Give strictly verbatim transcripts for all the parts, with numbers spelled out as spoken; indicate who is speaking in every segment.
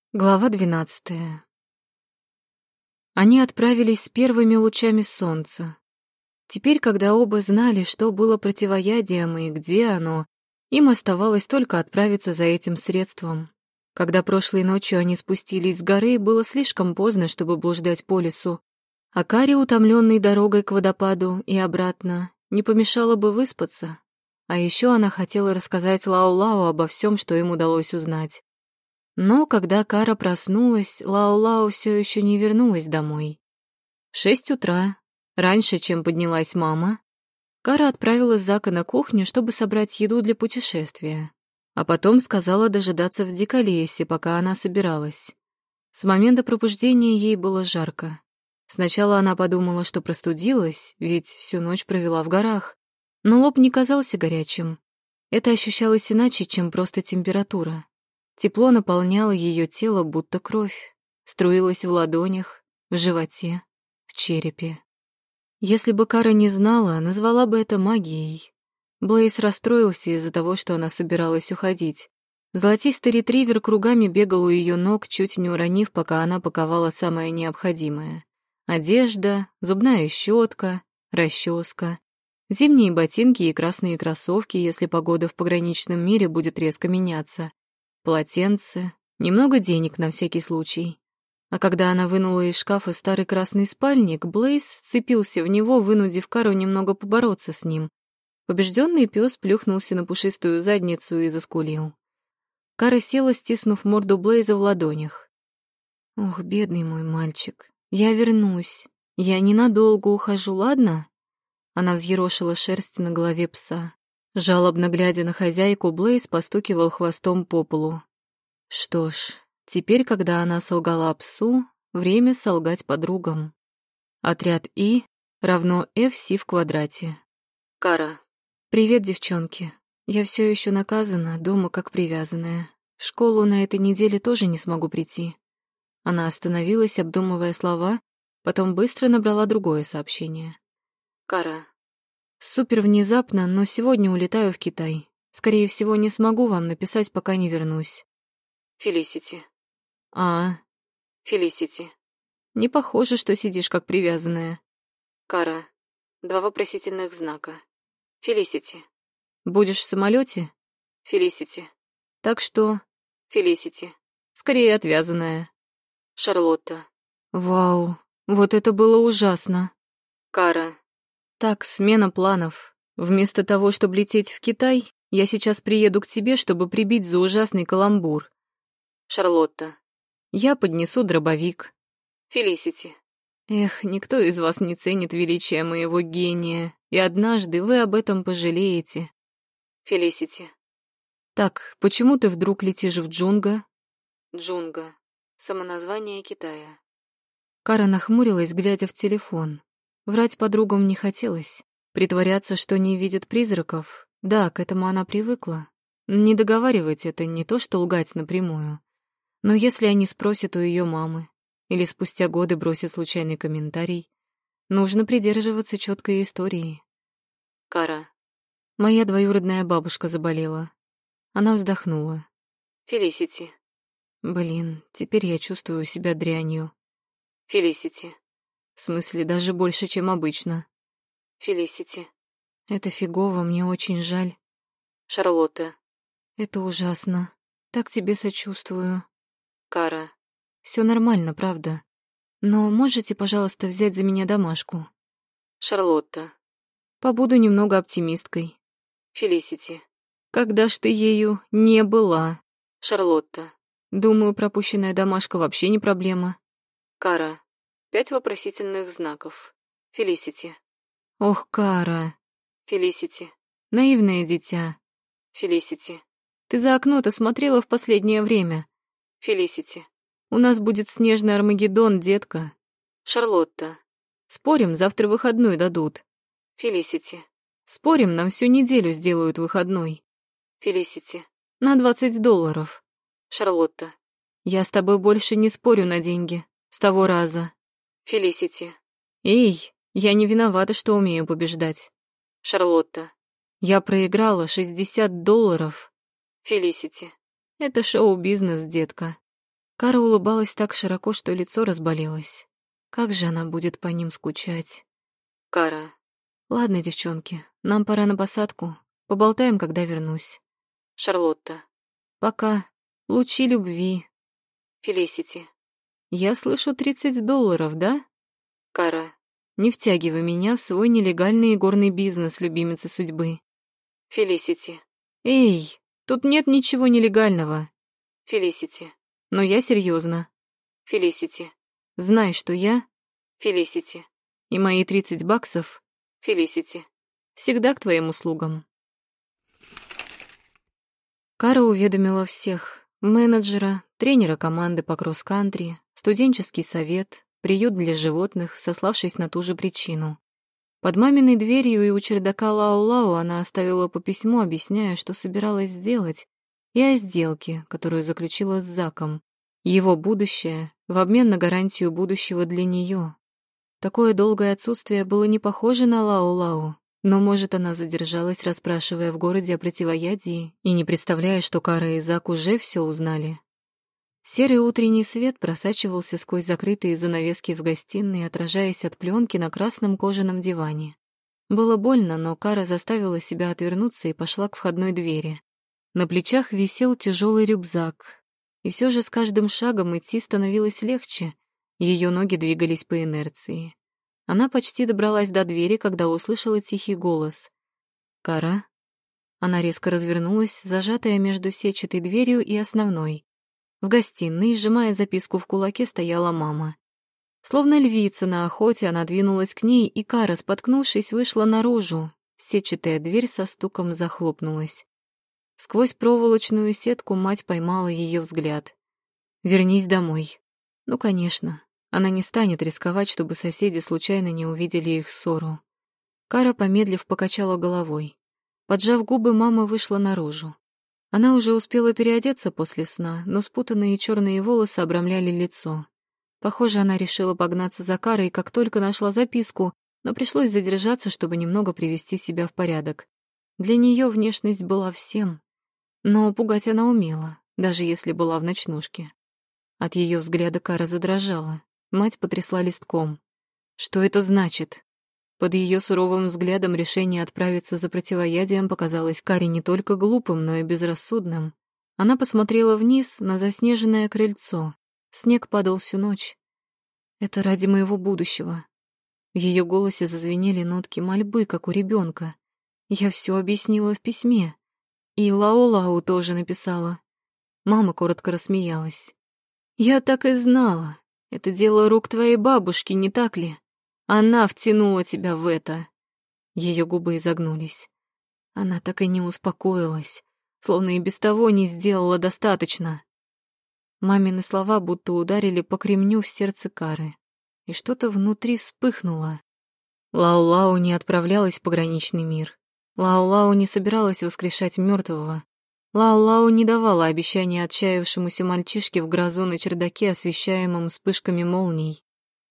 Speaker 1: Глава двенадцатая. Они отправились с первыми лучами солнца. Теперь, когда оба знали, что было противоядием и где оно, им оставалось только отправиться за этим средством. Когда прошлой ночью они спустились с горы, было слишком поздно, чтобы блуждать по лесу, а Каре, утомленной дорогой к водопаду и обратно, не помешало бы выспаться. А еще она хотела рассказать Лао-Лао обо всем, что им удалось узнать. Но когда Кара проснулась, Лао-Лао все еще не вернулась домой. В шесть утра, раньше, чем поднялась мама, Кара отправила Зака на кухню, чтобы собрать еду для путешествия, а потом сказала дожидаться в Диколесье, пока она собиралась. С момента пробуждения ей было жарко. Сначала она подумала, что простудилась, ведь всю ночь провела в горах, но лоб не казался горячим. Это ощущалось иначе, чем просто температура. Тепло наполняло ее тело, будто кровь, струилась в ладонях, в животе, в черепе. Если бы Кара не знала, назвала бы это магией. Блейз расстроился из-за того, что она собиралась уходить. Золотистый ретривер кругами бегал у ее ног, чуть не уронив, пока она паковала самое необходимое. Одежда, зубная щетка, расческа, зимние ботинки и красные кроссовки, если погода в пограничном мире будет резко меняться. Полотенце, немного денег на всякий случай. А когда она вынула из шкафа старый красный спальник, Блейз вцепился в него, вынудив Кару немного побороться с ним. Побежденный пес плюхнулся на пушистую задницу и заскулил. Кара села, стиснув морду Блейза в ладонях. «Ох, бедный мой мальчик, я вернусь. Я ненадолго ухожу, ладно?» Она взъерошила шерсть на голове пса. Жалобно глядя на хозяйку, Блейз постукивал хвостом по полу. Что ж, теперь, когда она солгала псу, время солгать подругам. Отряд И равно эф си в квадрате. Кара. «Привет, девчонки. Я все еще наказана, дома как привязанная. В школу на этой неделе тоже не смогу прийти». Она остановилась, обдумывая слова, потом быстро набрала другое сообщение. «Кара. Супер внезапно, но сегодня улетаю в Китай. Скорее всего, не смогу вам написать, пока не вернусь. Фелисити». «А, Фелисити. Не похоже, что сидишь как привязанная». «Кара». Два вопросительных знака. «Фелисити». «Будешь в самолете?» «Фелисити». «Так что...» «Фелисити». «Скорее отвязанная». «Шарлотта». «Вау, вот это было ужасно». «Кара». «Так, смена планов. Вместо того, чтобы лететь в Китай, я сейчас приеду к тебе, чтобы прибить за ужасный каламбур». «Шарлотта». «Я поднесу дробовик». «Фелисити». «Эх, никто из вас не ценит величия моего гения, и однажды вы об этом пожалеете». «Фелисити». «Так, почему ты вдруг летишь в Джунга?» «Джунга. Самоназвание Китая». Кара нахмурилась, глядя в телефон. Врать подругам не хотелось. Притворяться, что не видит призраков. Да, к этому она привыкла. Не договаривать это не то, что лгать напрямую. Но если они спросят у ее мамы, или спустя годы бросят случайный комментарий, нужно придерживаться четкой истории. Кара. Моя двоюродная бабушка заболела. Она вздохнула. Фелисити. Блин, теперь я чувствую себя дрянью. Фелисити. В смысле, даже больше, чем обычно. Фелисити. Это фигово, мне очень жаль. Шарлотта. Это ужасно. Так тебе сочувствую. Кара. Все нормально, правда. Но можете, пожалуйста, взять за меня домашку? Шарлотта. Побуду немного оптимисткой. Фелисити. Когда ж ты ею не была? Шарлотта. Думаю, пропущенная домашка вообще не проблема. Кара. Пять вопросительных знаков. Фелисити. Ох, Кара. Фелисити. Наивное дитя. Фелисити. Ты за окно-то смотрела в последнее время? Фелисити. У нас будет снежный Армагеддон, детка. Шарлотта. Спорим, завтра выходной дадут. Фелисити. Спорим, нам всю неделю сделают выходной. Фелисити. На двадцать долларов. Шарлотта. Я с тобой больше не спорю на деньги. С того раза. Фелисити. Эй, я не виновата, что умею побеждать. Шарлотта. Я проиграла шестьдесят долларов. Фелисити. Это шоу-бизнес, детка. Кара улыбалась так широко, что лицо разболелось. Как же она будет по ним скучать? Кара. Ладно, девчонки, нам пора на посадку. Поболтаем, когда вернусь. Шарлотта. Пока. Лучи любви. Фелисити. Я слышу тридцать долларов, да? Кара. Не втягивай меня в свой нелегальный игорный бизнес, любимица судьбы. Фелисити. Эй, тут нет ничего нелегального. Фелисити. Но я серьезно. Фелисити. Знай, что я... Фелисити. И мои тридцать баксов... Фелисити. Всегда к твоим услугам. Кара уведомила всех. Менеджера, тренера команды по кросс-кантри, студенческий совет, приют для животных, сославшись на ту же причину. Под маминой дверью и у чердака Лау-Лау она оставила по письму, объясняя, что собиралась сделать, и о сделке, которую заключила с Заком. Его будущее в обмен на гарантию будущего для нее. Такое долгое отсутствие было не похоже на Лау-Лау, но, может, она задержалась, расспрашивая в городе о противоядии и не представляя, что Кара и Зак уже все узнали. Серый утренний свет просачивался сквозь закрытые занавески в гостиной, отражаясь от пленки на красном кожаном диване. Было больно, но Кара заставила себя отвернуться и пошла к входной двери. На плечах висел тяжелый рюкзак, и все же с каждым шагом идти становилось легче, ее ноги двигались по инерции. Она почти добралась до двери, когда услышала тихий голос. «Кара?» Она резко развернулась, зажатая между сетчатой дверью и основной. В гостиной, сжимая записку в кулаке, стояла мама. Словно львица на охоте, она двинулась к ней, и Кара, споткнувшись, вышла наружу. Сетчатая дверь со стуком захлопнулась. Сквозь проволочную сетку мать поймала ее взгляд. «Вернись домой». Ну, конечно, она не станет рисковать, чтобы соседи случайно не увидели их ссору. Кара, помедлив, покачала головой. Поджав губы, мама вышла наружу. Она уже успела переодеться после сна, но спутанные черные волосы обрамляли лицо. Похоже, она решила погнаться за Карой, как только нашла записку, но пришлось задержаться, чтобы немного привести себя в порядок. Для нее внешность была всем. Но пугать она умела, даже если была в ночнушке. От ее взгляда Кара задрожала. Мать потрясла листком. Что это значит? Под ее суровым взглядом решение отправиться за противоядием показалось Каре не только глупым, но и безрассудным. Она посмотрела вниз на заснеженное крыльцо. Снег падал всю ночь. «Это ради моего будущего». В ее голосе зазвенели нотки мольбы, как у ребенка. Я все объяснила в письме. И Лау-Лау тоже написала. Мама коротко рассмеялась. «Я так и знала. Это дело рук твоей бабушки, не так ли? Она втянула тебя в это». Ее губы изогнулись. Она так и не успокоилась, словно и без того не сделала достаточно. Мамины слова будто ударили по кремню в сердце Кары, и что-то внутри вспыхнуло. Лау-Лау не отправлялась в пограничный мир. Лау-Лау не собиралась воскрешать мертвого. Лау-Лау не давала обещания отчаявшемуся мальчишке в грозу на чердаке, освещаемом вспышками молний.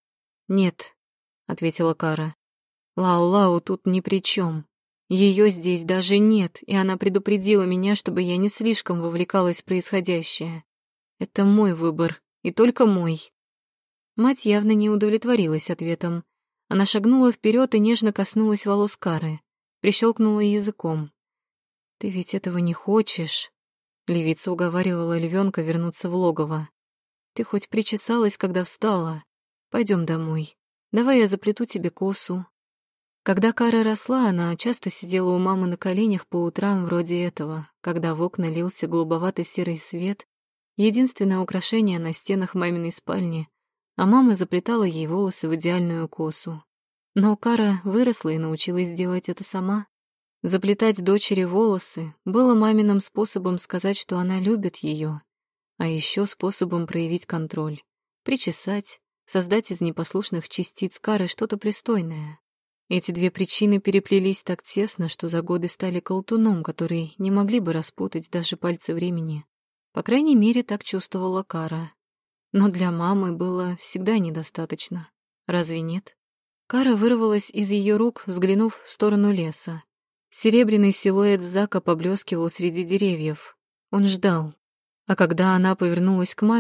Speaker 1: «Нет», — ответила Кара. «Лау-Лау тут ни при чем. Ее здесь даже нет, и она предупредила меня, чтобы я не слишком вовлекалась в происходящее. Это мой выбор, и только мой». Мать явно не удовлетворилась ответом. Она шагнула вперед и нежно коснулась волос Кары, прищелкнула языком. «Ты ведь этого не хочешь?» Левица уговаривала львенка вернуться в логово. «Ты хоть причесалась, когда встала? Пойдем домой. Давай я заплету тебе косу». Когда Кара росла, она часто сидела у мамы на коленях по утрам вроде этого, когда в окна лился голубовато-серый свет, единственное украшение на стенах маминой спальни, а мама заплетала ей волосы в идеальную косу. Но Кара выросла и научилась делать это сама. Заплетать дочери волосы было маминым способом сказать, что она любит ее, а еще способом проявить контроль, причесать, создать из непослушных частиц Кары что-то пристойное. Эти две причины переплелись так тесно, что за годы стали колтуном, который не могли бы распутать даже пальцы времени. По крайней мере, так чувствовала Кара. Но для мамы было всегда недостаточно. Разве нет? Кара вырвалась из ее рук, взглянув в сторону леса. Серебряный силуэт Зака поблескивал среди деревьев. Он ждал. А когда она повернулась к маме,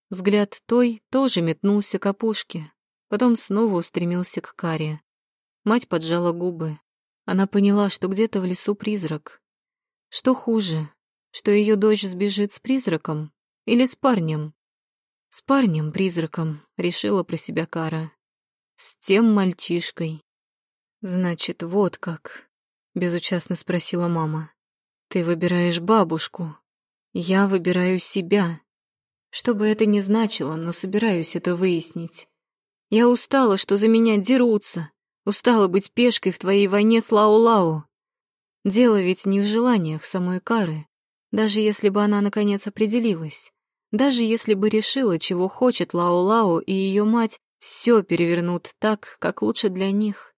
Speaker 1: Взгляд той тоже метнулся к опушке, потом снова устремился к Каре. Мать поджала губы. Она поняла, что где-то в лесу призрак. Что хуже, что ее дочь сбежит с призраком или с парнем? С парнем-призраком, решила про себя Кара. С тем мальчишкой. Значит, вот как, безучастно спросила мама. Ты выбираешь бабушку. Я выбираю себя. Что бы это ни значило, но собираюсь это выяснить. Я устала, что за меня дерутся. Устала быть пешкой в твоей войне с Лау-Лау. Дело ведь не в желаниях самой Кары. Даже если бы она наконец определилась. Даже если бы решила, чего хочет Лау-Лау и ее мать, все перевернут так, как лучше для них.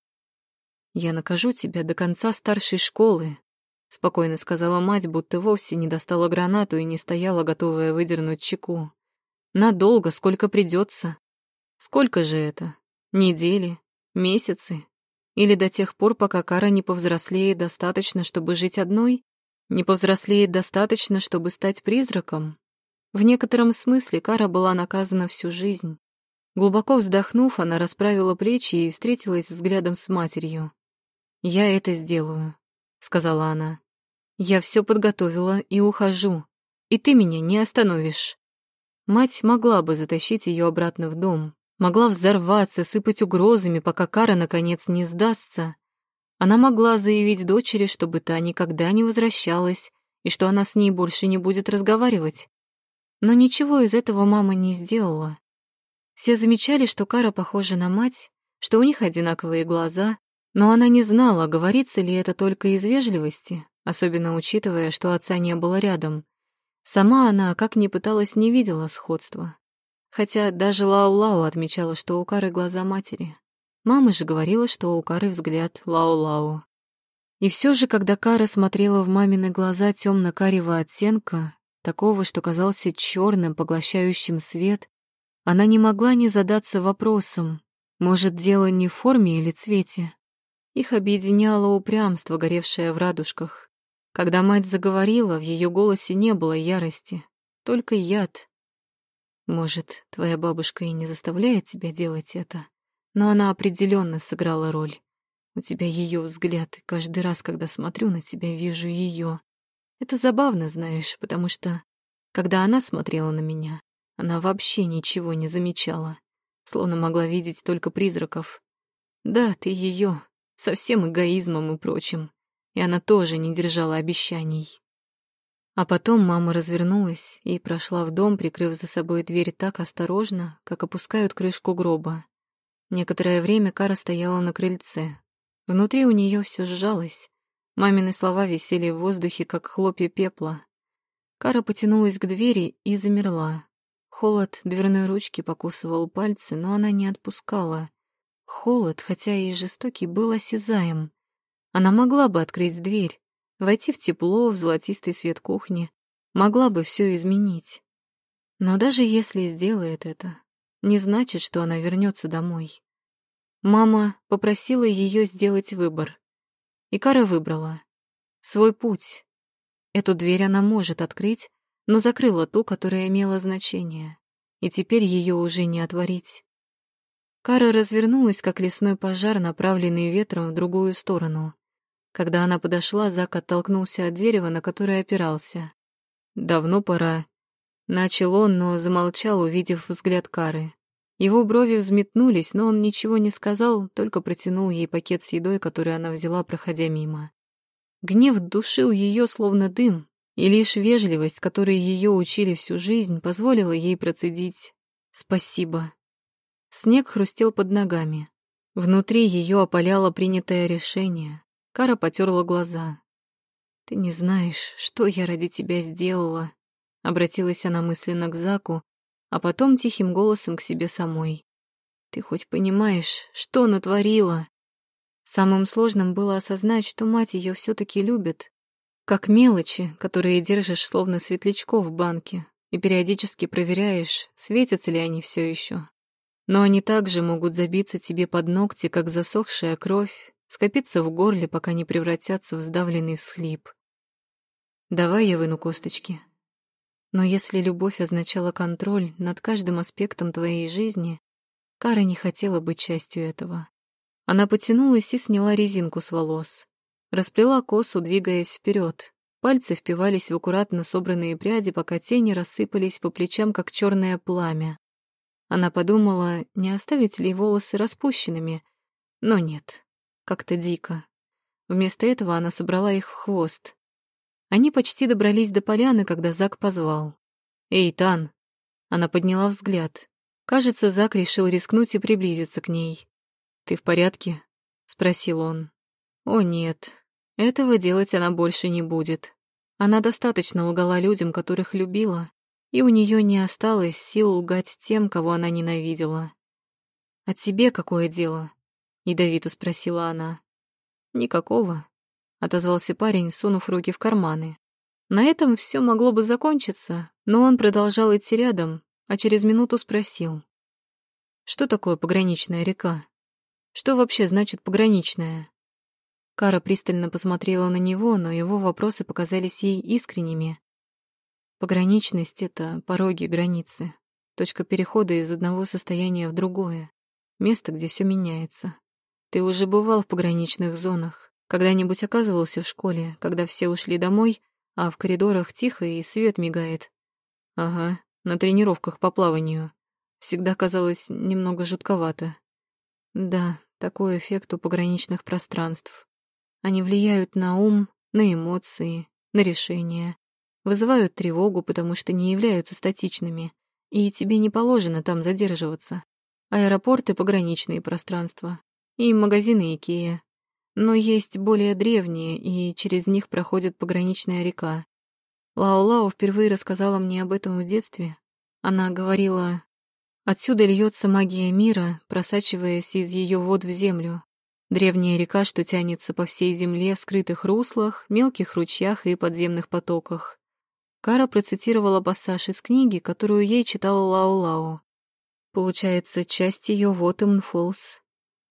Speaker 1: «Я накажу тебя до конца старшей школы», — спокойно сказала мать, будто вовсе не достала гранату и не стояла, готовая выдернуть чеку. «Надолго, сколько придется. Сколько же это? Недели? Месяцы? Или до тех пор, пока Кара не повзрослеет достаточно, чтобы жить одной? Не повзрослеет достаточно, чтобы стать призраком?» В некотором смысле Кара была наказана всю жизнь. Глубоко вздохнув, она расправила плечи и встретилась взглядом с матерью. «Я это сделаю», — сказала она. «Я все подготовила и ухожу, и ты меня не остановишь». Мать могла бы затащить ее обратно в дом, могла взорваться, сыпать угрозами, пока Кара наконец не сдастся. Она могла заявить дочери, чтобы та никогда не возвращалась и что она с ней больше не будет разговаривать. Но ничего из этого мама не сделала. Все замечали, что Кара похожа на мать, что у них одинаковые глаза, но она не знала, говорится ли это только из вежливости, особенно учитывая, что отца не было рядом. Сама она, как ни пыталась, не видела сходства. Хотя даже Лау-Лау отмечала, что у Кары глаза матери. Мама же говорила, что у Кары взгляд Лау-Лау. И все же, когда Кара смотрела в мамины глаза темно-карего оттенка, такого, что казался черным, поглощающим свет, она не могла не задаться вопросом, может, дело не в форме или цвете. Их объединяло упрямство, горевшее в радужках. Когда мать заговорила, в ее голосе не было ярости, только яд. Может, твоя бабушка и не заставляет тебя делать это, но она определенно сыграла роль. У тебя ее взгляд, и каждый раз, когда смотрю на тебя, вижу ее. Это забавно, знаешь, потому что, когда она смотрела на меня, она вообще ничего не замечала, словно могла видеть только призраков. Да, ты ее, со всем эгоизмом и прочим, и она тоже не держала обещаний. А потом мама развернулась и прошла в дом, прикрыв за собой дверь так осторожно, как опускают крышку гроба. Некоторое время Кара стояла на крыльце. Внутри у нее все сжалось. Мамины слова висели в воздухе, как хлопья пепла. Кара потянулась к двери и замерла. Холод дверной ручки покусывал пальцы, но она не отпускала. Холод, хотя и жестокий, был осязаем. Она могла бы открыть дверь, войти в тепло, в золотистый свет кухни, могла бы все изменить. Но даже если сделает это, не значит, что она вернется домой. Мама попросила ее сделать выбор. И Кара выбрала свой путь. Эту дверь она может открыть, но закрыла ту, которая имела значение, и теперь ее уже не отворить. Кара развернулась, как лесной пожар, направленный ветром в другую сторону. Когда она подошла, Зак оттолкнулся от дерева, на которое опирался. «Давно пора», — начал он, но замолчал, увидев взгляд Кары. Его брови взметнулись, но он ничего не сказал, только протянул ей пакет с едой, который она взяла, проходя мимо. Гнев душил ее, словно дым, и лишь вежливость, которой ее учили всю жизнь, позволила ей процедить «спасибо». Снег хрустел под ногами. Внутри ее опаляло принятое решение. Кара потерла глаза. «Ты не знаешь, что я ради тебя сделала», — обратилась она мысленно к Заку, а потом тихим голосом к себе самой. «Ты хоть понимаешь, что натворила?» Самым сложным было осознать, что мать ее все-таки любит, как мелочи, которые держишь словно светлячков в банке и периодически проверяешь, светятся ли они все еще. Но они также могут забиться тебе под ногти, как засохшая кровь, скопиться в горле, пока не превратятся в сдавленный всхлип. «Давай я выну косточки». Но если любовь означала контроль над каждым аспектом твоей жизни, Кара не хотела быть частью этого. Она потянулась и сняла резинку с волос. Расплела косу, двигаясь вперед. Пальцы впивались в аккуратно собранные пряди, пока тени рассыпались по плечам, как черное пламя. Она подумала, не оставить ли волосы распущенными, но нет, как-то дико. Вместо этого она собрала их в хвост. Они почти добрались до поляны, когда Зак позвал. «Эй, Тан!» Она подняла взгляд. Кажется, Зак решил рискнуть и приблизиться к ней. «Ты в порядке?» — спросил он. «О, нет. Этого делать она больше не будет. Она достаточно лгала людям, которых любила, и у нее не осталось сил лгать тем, кого она ненавидела. «А тебе какое дело?» — ядовито спросила она. «Никакого», — отозвался парень, сунув руки в карманы. На этом все могло бы закончиться, но он продолжал идти рядом, а через минуту спросил. «Что такое пограничная река? Что вообще значит пограничная?» Кара пристально посмотрела на него, но его вопросы показались ей искренними. Пограничность — это пороги, границы, точка перехода из одного состояния в другое, место, где все меняется. Ты уже бывал в пограничных зонах, когда-нибудь оказывался в школе, когда все ушли домой, а в коридорах тихо и свет мигает? Ага, на тренировках по плаванию. Всегда казалось немного жутковато. Да, такой эффект у пограничных пространств. Они влияют на ум, на эмоции, на решения, вызывают тревогу, потому что не являются статичными, и тебе не положено там задерживаться. Аэропорты — пограничные пространства, и магазины Икея. Но есть более древние, и через них проходит пограничная река. Лао-Лао впервые рассказала мне об этом в детстве. Она говорила, отсюда льется магия мира, просачиваясь из ее вод в землю. Древняя река, что тянется по всей земле в скрытых руслах, мелких ручьях и подземных потоках. Кара процитировала пассаж из книги, которую ей читала Лао-Лао. Получается, часть ее вод Имнфолс.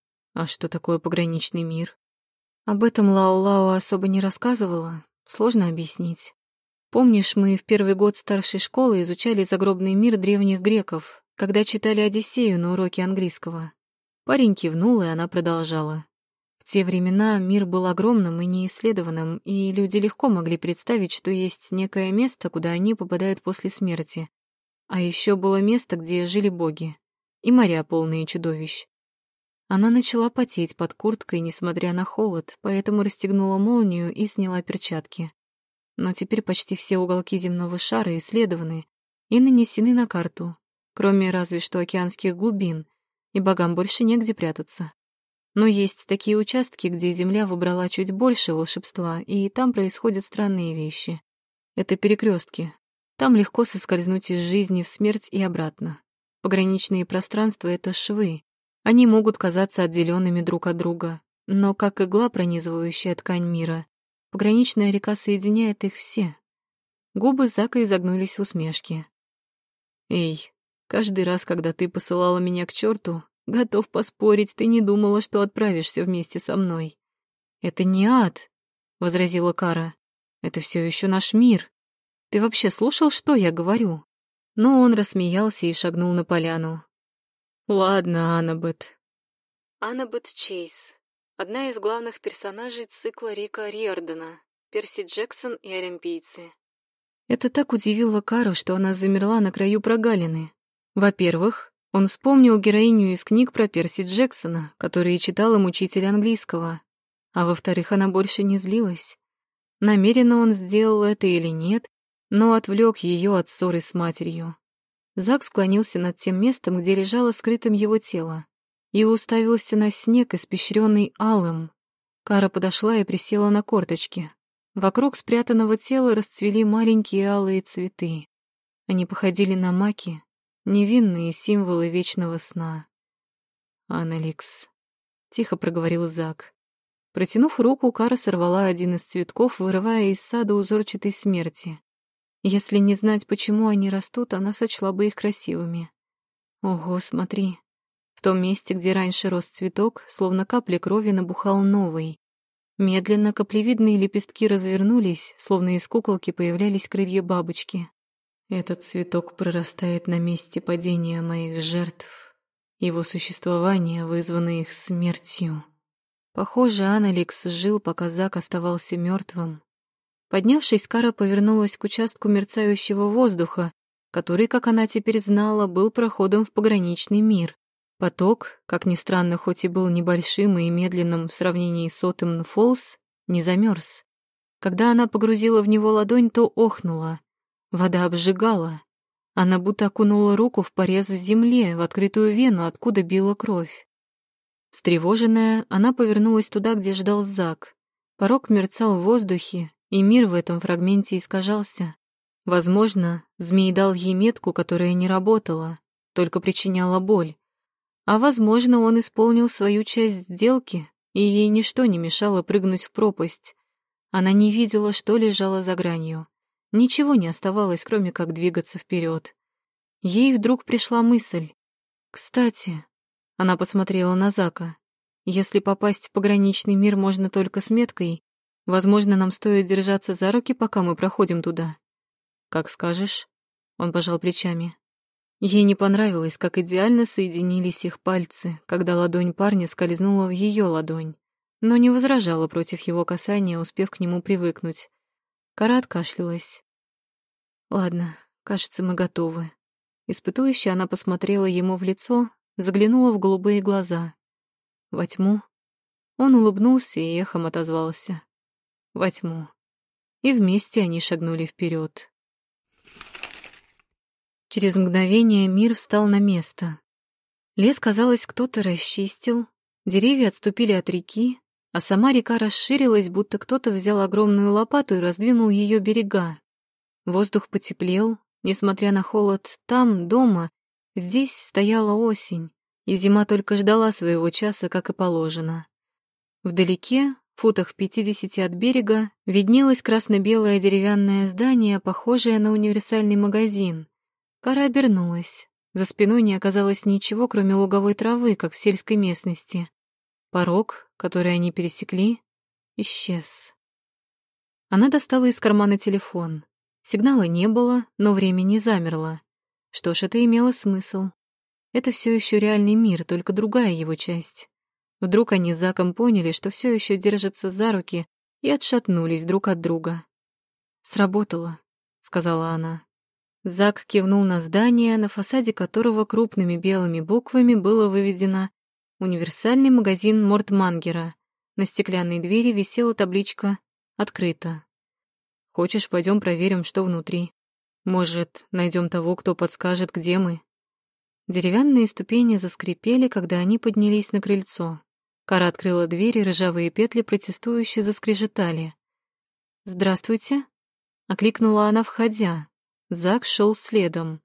Speaker 1: А что такое пограничный мир? Об этом Лао-Лао особо не рассказывала, сложно объяснить. Помнишь, мы в первый год старшей школы изучали загробный мир древних греков, когда читали «Одиссею» на уроке английского? Парень кивнул, и она продолжала. В те времена мир был огромным и неисследованным, и люди легко могли представить, что есть некое место, куда они попадают после смерти. А еще было место, где жили боги, и моря, полные чудовищ. Она начала потеть под курткой, несмотря на холод, поэтому расстегнула молнию и сняла перчатки. Но теперь почти все уголки земного шара исследованы и нанесены на карту, кроме разве что океанских глубин, и богам больше негде прятаться. Но есть такие участки, где Земля выбрала чуть больше волшебства, и там происходят странные вещи. Это перекрестки. Там легко соскользнуть из жизни в смерть и обратно. Пограничные пространства — это швы. Они могут казаться отделенными друг от друга, но как игла, пронизывающая ткань мира, пограничная река соединяет их все. Губы Зака изогнулись в усмешке. «Эй, каждый раз, когда ты посылала меня к черту, готов поспорить, ты не думала, что отправишься вместе со мной». «Это не ад», — возразила Кара. «Это все еще наш мир. Ты вообще слушал, что я говорю?» Но он рассмеялся и шагнул на поляну. «Ладно, Аннабет». Аннабет Чейз. Одна из главных персонажей цикла Рика Риордана, Перси Джексон и Олимпийцы. Это так удивило Кару, что она замерла на краю прогалины. Во-первых, он вспомнил героиню из книг про Перси Джексона, которые читал им учитель английского. А во-вторых, она больше не злилась. Намеренно он сделал это или нет, но отвлек ее от ссоры с матерью. Зак склонился над тем местом, где лежало скрытым его тело, и уставился на снег, испещренный алым. Кара подошла и присела на корточки. Вокруг спрятанного тела расцвели маленькие алые цветы. Они походили на маки, невинные символы вечного сна. «Аннеликс», — тихо проговорил Зак. Протянув руку, Кара сорвала один из цветков, вырывая из сада узорчатой смерти. Если не знать, почему они растут, она сочла бы их красивыми. Ого, смотри. В том месте, где раньше рос цветок, словно капли крови, набухал новый. Медленно каплевидные лепестки развернулись, словно из куколки появлялись крылья бабочки. Этот цветок прорастает на месте падения моих жертв. Его существование вызвано их смертью. Похоже, Аналикс жил, пока Зак оставался мертвым. Поднявшись, Кара повернулась к участку мерцающего воздуха, который, как она теперь знала, был проходом в пограничный мир. Поток, как ни странно, хоть и был небольшим и медленным в сравнении с Отем-Фоллс, не замерз. Когда она погрузила в него ладонь, то охнула. Вода обжигала. Она будто окунула руку в порез в земле, в открытую вену, откуда била кровь. Встревоженная, она повернулась туда, где ждал Зак. Порог мерцал в воздухе, и мир в этом фрагменте искажался. Возможно, змей дал ей метку, которая не работала, только причиняла боль. А возможно, он исполнил свою часть сделки, и ей ничто не мешало прыгнуть в пропасть. Она не видела, что лежало за гранью. Ничего не оставалось, кроме как двигаться вперед. Ей вдруг пришла мысль. «Кстати...» — она посмотрела на Зака. «Если попасть в пограничный мир можно только с меткой, возможно, нам стоит держаться за руки, пока мы проходим туда». «Как скажешь», — он пожал плечами. Ей не понравилось, как идеально соединились их пальцы, когда ладонь парня скользнула в ее ладонь, но не возражала против его касания, успев к нему привыкнуть. Кара откашлялась. «Ладно, кажется, мы готовы». Испытующе она посмотрела ему в лицо, заглянула в голубые глаза. «Во тьму?» Он улыбнулся и эхом отозвался. «Во тьму». И вместе они шагнули вперед. Через мгновение мир встал на место. Лес, казалось, кто-то расчистил, деревья отступили от реки, а сама река расширилась, будто кто-то взял огромную лопату и раздвинул ее берега. Воздух потеплел, несмотря на холод, там, дома, здесь стояла осень, и зима только ждала своего часа, как и положено. Вдалеке, в футах в пятидесяти от берега, виднелось красно-белое деревянное здание, похожее на универсальный магазин. Кара обернулась. За спиной не оказалось ничего, кроме луговой травы, как в сельской местности. Порог, который они пересекли, исчез. Она достала из кармана телефон. Сигнала не было, но время не замерло. Что ж, это имело смысл. Это все еще реальный мир, только другая его часть. Вдруг они с Заком поняли, что все еще держатся за руки, и отшатнулись друг от друга. «Сработало», — сказала она. Зак кивнул на здание, на фасаде которого крупными белыми буквами было выведено «Универсальный магазин Мортмангера». На стеклянной двери висела табличка «Открыто». «Хочешь, пойдем проверим, что внутри? Может, найдем того, кто подскажет, где мы?» Деревянные ступени заскрипели, когда они поднялись на крыльцо. Кара открыла дверь, и ржавые петли протестующе заскрежетали. «Здравствуйте», — окликнула она, входя. Зак шел следом.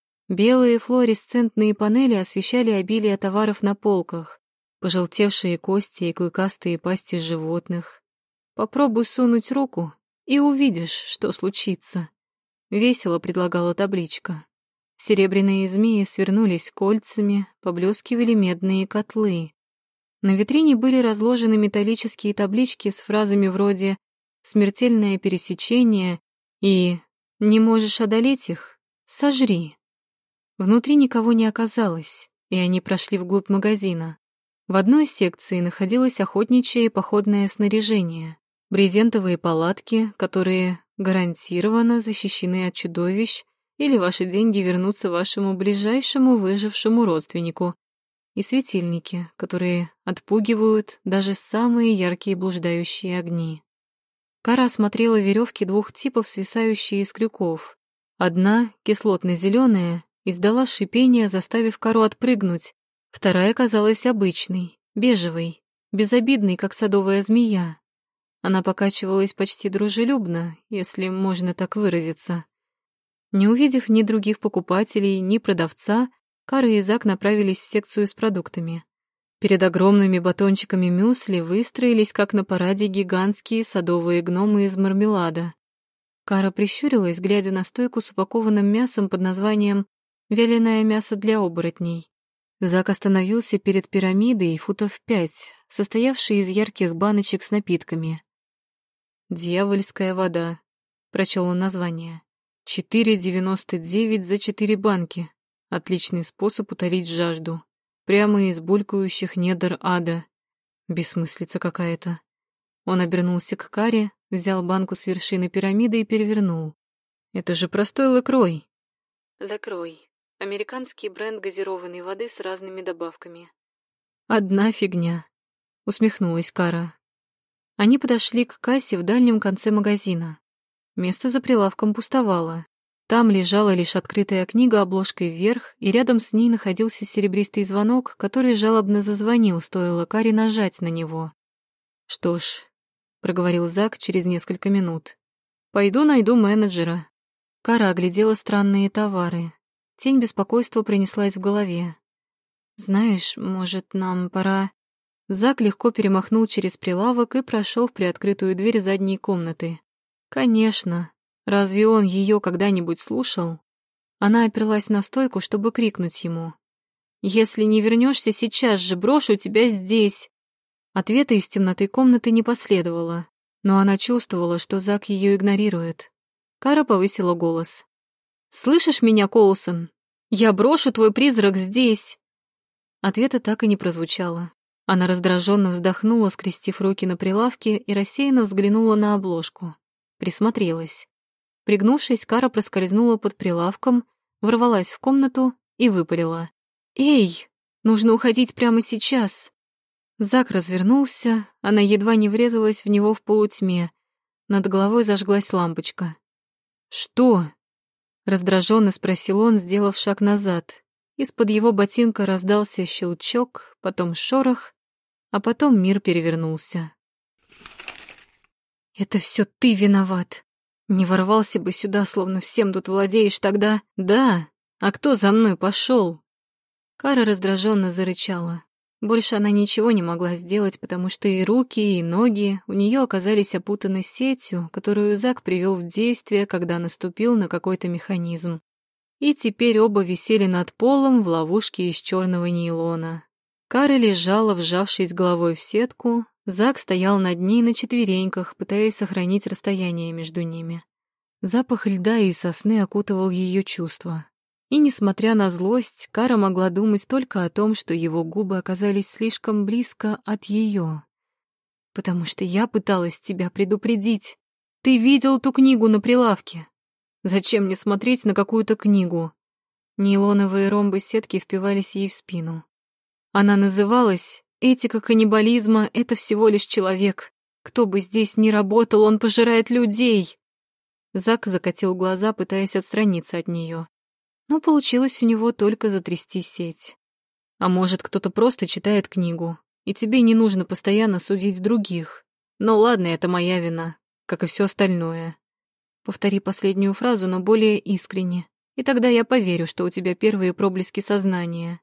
Speaker 1: Белые флуоресцентные панели освещали обилие товаров на полках, пожелтевшие кости и клыкастые пасти животных. Попробуй сунуть руку, и увидишь, что случится. Весело предлагала табличка. Серебряные змеи свернулись кольцами, поблескивали медные котлы. На витрине были разложены металлические таблички с фразами вроде «Смертельное пересечение» и «Не можешь одолеть их? Сожри». Внутри никого не оказалось, и они прошли вглубь магазина. В одной секции находилось охотничье и походное снаряжение, брезентовые палатки, которые гарантированно защищены от чудовищ, или ваши деньги вернутся вашему ближайшему выжившему родственнику, и светильники, которые отпугивают даже самые яркие блуждающие огни. Кара осмотрела веревки двух типов, свисающие из крюков. Одна, кислотно-зеленая, издала шипение, заставив Кару отпрыгнуть. Вторая казалась обычной, бежевой, безобидной, как садовая змея. Она покачивалась почти дружелюбно, если можно так выразиться. Не увидев ни других покупателей, ни продавца, Кара и Зак направились в секцию с продуктами. Перед огромными батончиками мюсли выстроились, как на параде, гигантские садовые гномы из мармелада. Кара прищурилась, глядя на стойку с упакованным мясом под названием «Вяленое мясо для оборотней». Зак остановился перед пирамидой футов пять, состоявшей из ярких баночек с напитками. «Дьявольская вода», — прочел он название. четыре девяносто девять за четыре банки. Отличный способ утолить жажду. Прямо из булькающих недр ада. Бессмыслица какая-то. Он обернулся к Каре, взял банку с вершины пирамиды и перевернул. Это же простой Лакрой. Лакрой. Американский бренд газированной воды с разными добавками. Одна фигня. Усмехнулась Кара. Они подошли к кассе в дальнем конце магазина. Место за прилавком пустовало. Там лежала лишь открытая книга обложкой вверх, и рядом с ней находился серебристый звонок, который жалобно зазвонил, стоило Каре нажать на него. «Что ж», — проговорил Зак через несколько минут, — «пойду найду менеджера». Кара оглядела странные товары. Тень беспокойства пронеслась в голове. «Знаешь, может, нам пора...» Зак легко перемахнул через прилавок и прошел в приоткрытую дверь задней комнаты. Конечно. Разве он ее когда-нибудь слушал? Она оперлась на стойку, чтобы крикнуть ему. «Если не вернешься сейчас же, брошу тебя здесь!» Ответа из темноты комнаты не последовало, но она чувствовала, что Зак ее игнорирует. Кара повысила голос. «Слышишь меня, Коулсон? Я брошу твой призрак здесь!» Ответа так и не прозвучало. Она раздраженно вздохнула, скрестив руки на прилавке, и рассеянно взглянула на обложку. Присмотрелась. Пригнувшись, Кара проскользнула под прилавком, ворвалась в комнату и выпалила. «Эй, нужно уходить прямо сейчас!» Зак развернулся, она едва не врезалась в него в полутьме. Над головой зажглась лампочка. «Что?» — раздраженно спросил он, сделав шаг назад. Из-под его ботинка раздался щелчок, потом шорох, а потом мир перевернулся. «Это все ты виноват. Не ворвался бы сюда, словно всем тут владеешь, тогда...» «Да, а кто за мной пошел?» Кара раздраженно зарычала. Больше она ничего не могла сделать, потому что и руки, и ноги у нее оказались опутаны сетью, которую Зак привел в действие, когда наступил на какой-то механизм. И теперь оба висели над полом в ловушке из черного нейлона. Кара лежала, вжавшись головой в сетку, Зак стоял над ней на четвереньках, пытаясь сохранить расстояние между ними. Запах льда и сосны окутывал ее чувства. И, несмотря на злость, Кара могла думать только о том, что его губы оказались слишком близко от ее. «Потому что я пыталась тебя предупредить. Ты видел ту книгу на прилавке? Зачем мне смотреть на какую-то книгу?» Нейлоновые ромбы сетки впивались ей в спину. Она называлась «Этика каннибализма — это всего лишь человек. Кто бы здесь ни работал, он пожирает людей!» Зак закатил глаза, пытаясь отстраниться от нее. Но получилось у него только затрясти сеть. А может, кто-то просто читает книгу, и тебе не нужно постоянно судить других. Ну ладно, это моя вина, как и все остальное. Повтори последнюю фразу, но более искренне, и тогда я поверю, что у тебя первые проблески сознания.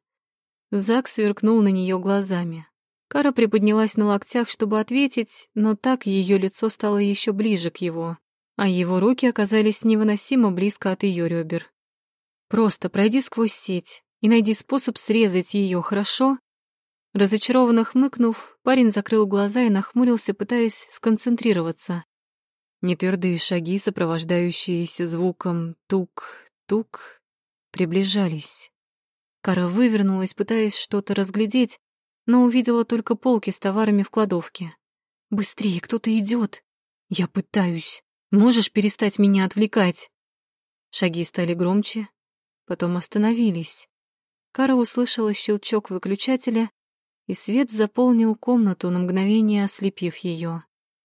Speaker 1: Зак сверкнул на нее глазами. Кара приподнялась на локтях, чтобы ответить, но так ее лицо стало еще ближе к его, а его руки оказались невыносимо близко от ее ребер. «Просто пройди сквозь сеть и найди способ срезать ее, хорошо?» Разочарованно хмыкнув, парень закрыл глаза и нахмурился, пытаясь сконцентрироваться. Нетвердые шаги, сопровождающиеся звуком «тук-тук», приближались. Кара вывернулась, пытаясь что-то разглядеть, но увидела только полки с товарами в кладовке. «Быстрее, кто-то идет!» «Я пытаюсь. Можешь перестать меня отвлекать?» Шаги стали громче, потом остановились. Кара услышала щелчок выключателя, и свет заполнил комнату, на мгновение ослепив ее.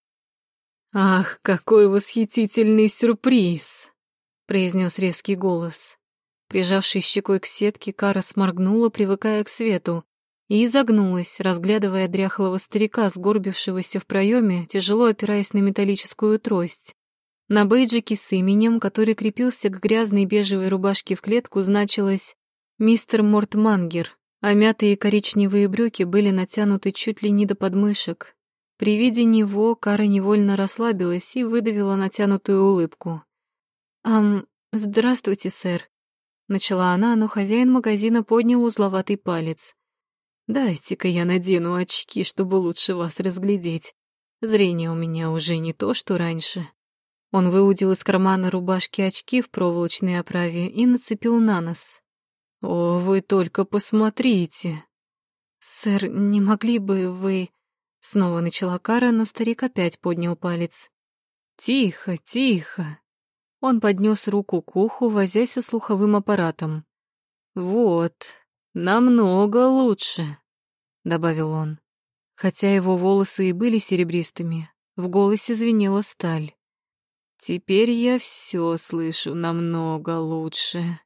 Speaker 1: «Ах, какой восхитительный сюрприз!» — произнес резкий голос. Прижавшись щекой к сетке, Кара сморгнула, привыкая к свету, и изогнулась, разглядывая дряхлого старика, сгорбившегося в проеме, тяжело опираясь на металлическую трость. На бейджике с именем, который крепился к грязной бежевой рубашке в клетку, значилось «Мистер Мортмангер», а мятые коричневые брюки были натянуты чуть ли не до подмышек. При виде него Кара невольно расслабилась и выдавила натянутую улыбку. «Ам, здравствуйте, сэр», — начала она, но хозяин магазина поднял узловатый палец. «Дайте-ка я надену очки, чтобы лучше вас разглядеть. Зрение у меня уже не то, что раньше». Он выудил из кармана рубашки очки в проволочной оправе и нацепил на нос. «О, вы только посмотрите!» «Сэр, не могли бы вы...» Снова начала Кара, но старик опять поднял палец. «Тихо, тихо!» Он поднес руку к уху, возясь со слуховым аппаратом. «Вот, намного лучше», — добавил он. Хотя его волосы и были серебристыми, в голосе звенела сталь. «Теперь я все слышу намного лучше».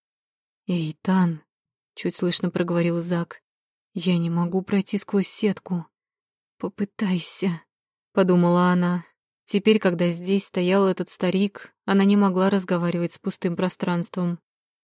Speaker 1: «Эй, Тан», — чуть слышно проговорил Зак, — «я не могу пройти сквозь сетку». «Попытайся», — подумала она. Теперь, когда здесь стоял этот старик, она не могла разговаривать с пустым пространством.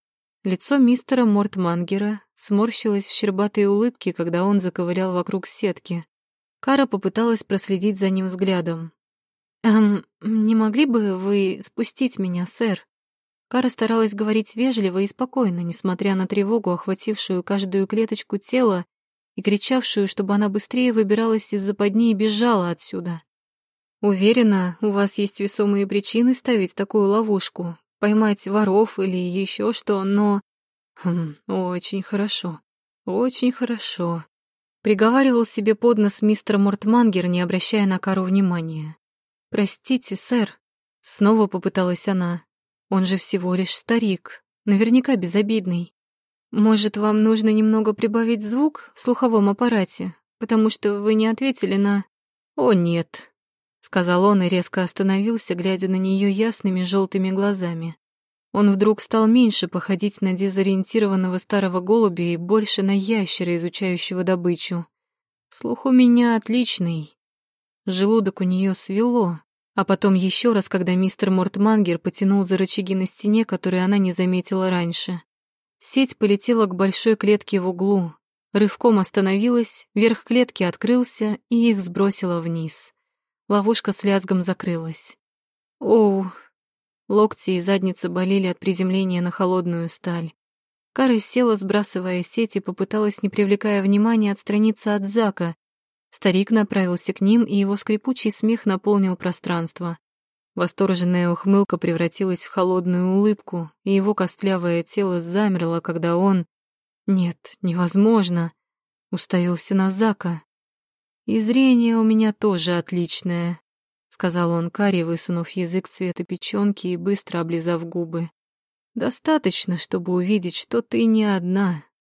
Speaker 1: Лицо мистера Мортмангера сморщилось в щербатой улыбке, когда он заковылял вокруг сетки. Кара попыталась проследить за ним взглядом. «Эм, не могли бы вы спустить меня, сэр?» Кара старалась говорить вежливо и спокойно, несмотря на тревогу, охватившую каждую клеточку тела и кричавшую, чтобы она быстрее выбиралась из западни и бежала отсюда. «Уверена, у вас есть весомые причины ставить такую ловушку, поймать воров или еще что, но...» «Хм, очень хорошо, очень хорошо», — приговаривал себе под нос мистер Мортмангер, не обращая на Кару внимания. «Простите, сэр», — снова попыталась она. «Он же всего лишь старик, наверняка безобидный. Может, вам нужно немного прибавить звук в слуховом аппарате, потому что вы не ответили на...» «О, нет», — сказал он и резко остановился, глядя на нее ясными желтыми глазами. Он вдруг стал меньше походить на дезориентированного старого голубя и больше на ящера, изучающего добычу. «Слух у меня отличный». Желудок у нее свело, а потом еще раз, когда мистер Мортмангер потянул за рычаги на стене, которые она не заметила раньше. Сеть полетела к большой клетке в углу, рывком остановилась, верх клетки открылся и их сбросило вниз. Ловушка с лязгом закрылась. Оу! Локти и задница болели от приземления на холодную сталь. Кара села, сбрасывая сеть, и попыталась, не привлекая внимания, отстраниться от Зака. Старик направился к ним, и его скрипучий смех наполнил пространство. Восторженная ухмылка превратилась в холодную улыбку, и его костлявое тело замерло, когда он... Нет, невозможно. Уставился на Зака. «И зрение у меня тоже отличное», — сказал он Каре, высунув язык цвета печёнки и быстро облизав губы. «Достаточно, чтобы увидеть, что ты не одна».